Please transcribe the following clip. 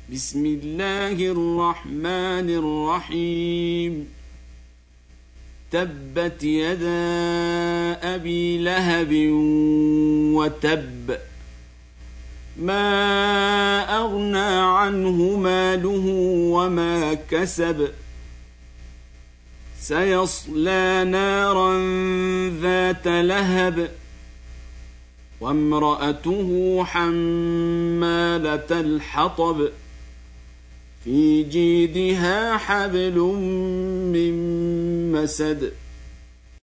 بسم الله الرحمن الرحيم تبت يدا أبي لهب وتب ما أغنى عنه ماله وما كسب سيصلى نارا ذات لهب وامرأته حمالة الحطب في جيدها حبل من مسد